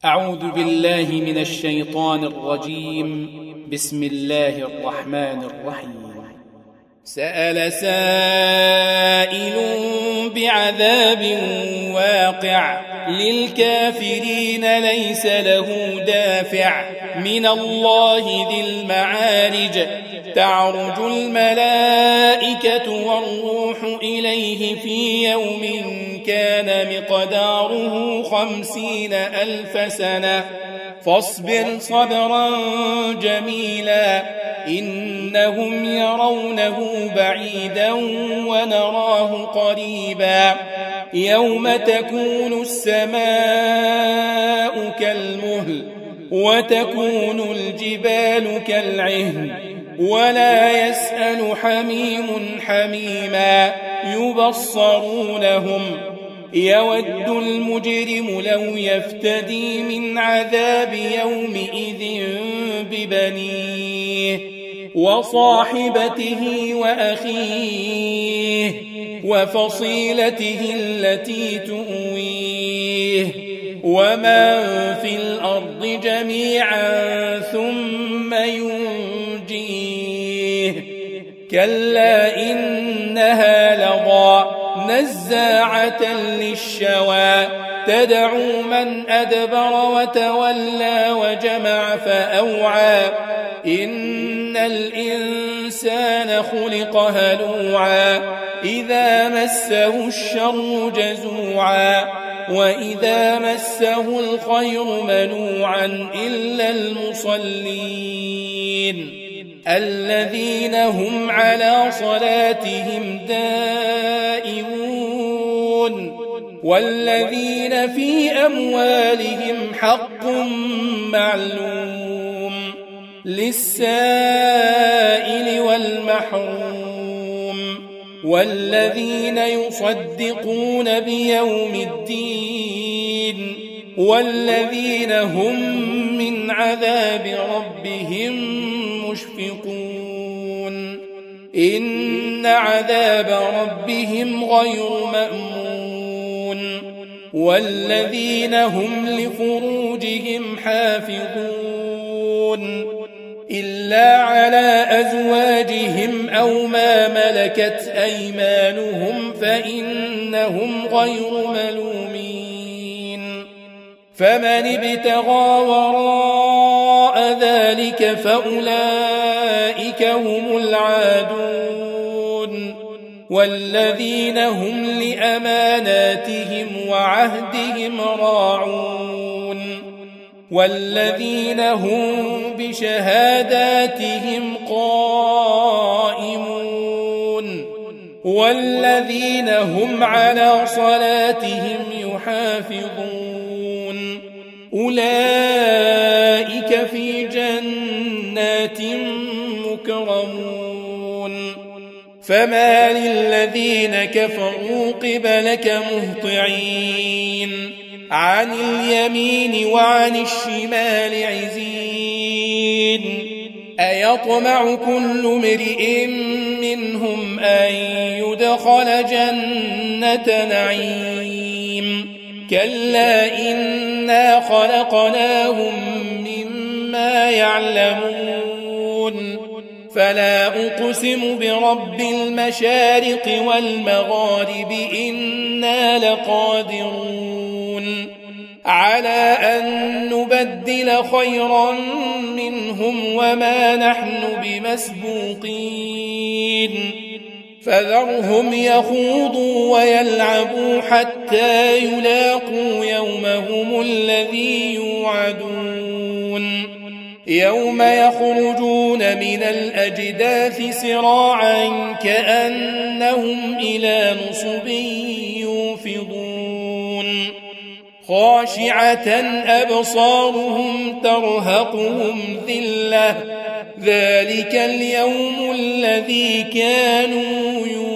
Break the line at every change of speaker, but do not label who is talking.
أعوذ بالله من الشيطان الرجيم. بسم الله الرحمن الرحيم. سأل سائل بعذاب واقع للكافرين ليس له دافع من الله ذي المعارج تعرج الملائكة والروح إليه في يوم كان مقداره 50,000 سنة فاصبر صبرا جميلا إنهم يرونه بعيدا ونراه قريبا يوم تكون السماء كالمهل وتكون الجبال كالعهن ولا يسأل حميم حميما يبصرونهم يود المجرم لو يفتدي من عذاب يومئذ ببنيه وصاحبته وأخيه وفصيلته التي تؤويه ومن في الأرض جميعا ثم ينجيه كلا إنها لظى نزاعة للشوى تدعو من أدبر وتولى وجمع فأوعى إن الإنسان خلق هلوعا إذا مسه الشر جزوعا وإذا مسه الخير منوعا إلا المصلين الذين هم على صلاتهم دائمون والذين في أموالهم حق معلوم للسائل والمحروم والذين يصدقون بيوم الدين والذين هم من عذاب ربهم مشفقون إن عذاب ربهم غير مأمون والذين هم لفروجهم حافظون إلا على أزواجهم أو ما ملكت أيمانهم فإنهم غير ملومين فمن ابتغى وراء ذلك فأولئك هم العادون والذين هم لأماناتهم وعهدهم راعون والذين هم بشهاداتهم قائمون والذين هم على صلاتهم يحافظون أولئك في جنات مكرمون فما للذين كفروا قبلك مهطعين عن اليمين وعن الشمال عزين أيطمع كل امرئ منهم أن يدخل جنة نعيم كلا إنا خلقناهم مما يعلمون فلا أقسم برب المشارق والمغارب إنا لقادرون على أن نبدل خيرا منهم وما نحن بمسبوقين فذرهم يخوضوا ويلعبوا حتى يلاقوا يومهم الذي يوعدون يوم يخرجون من الأجداث سراعا كأنهم إلى نصب يوفضون خاشعة أبصارهم ترهقهم ذلة ذلك اليوم الذي كانوا يوعدون